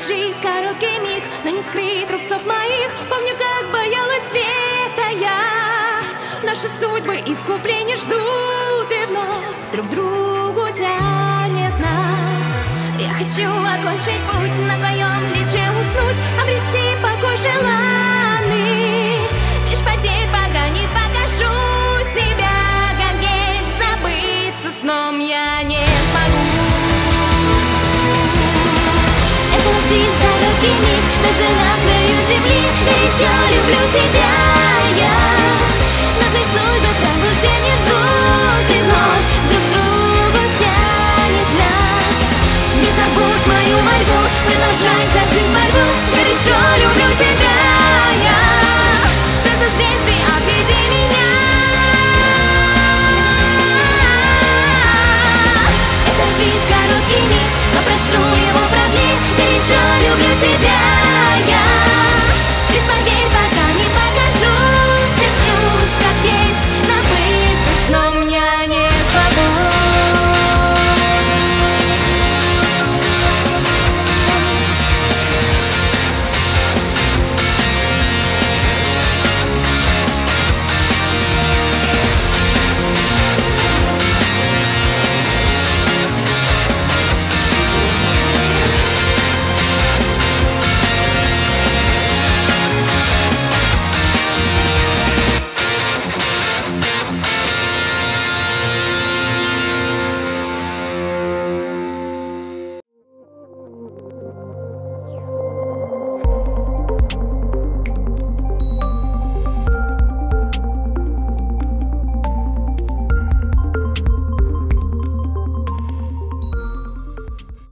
жизнь короткий миг, но не скрыть рубцов моих. Помню, как боялась света я. Наши судьбы искупления ждут, и вновь друг к другу тянет нас. Я хочу окончить путь, на твоем плече уснуть, обрести покой желанный. Лишь поверь, пока не покажу себя, как есть, забыться сном я не смогу. Это жизнь, короткий миг, даже на краю земли горячо.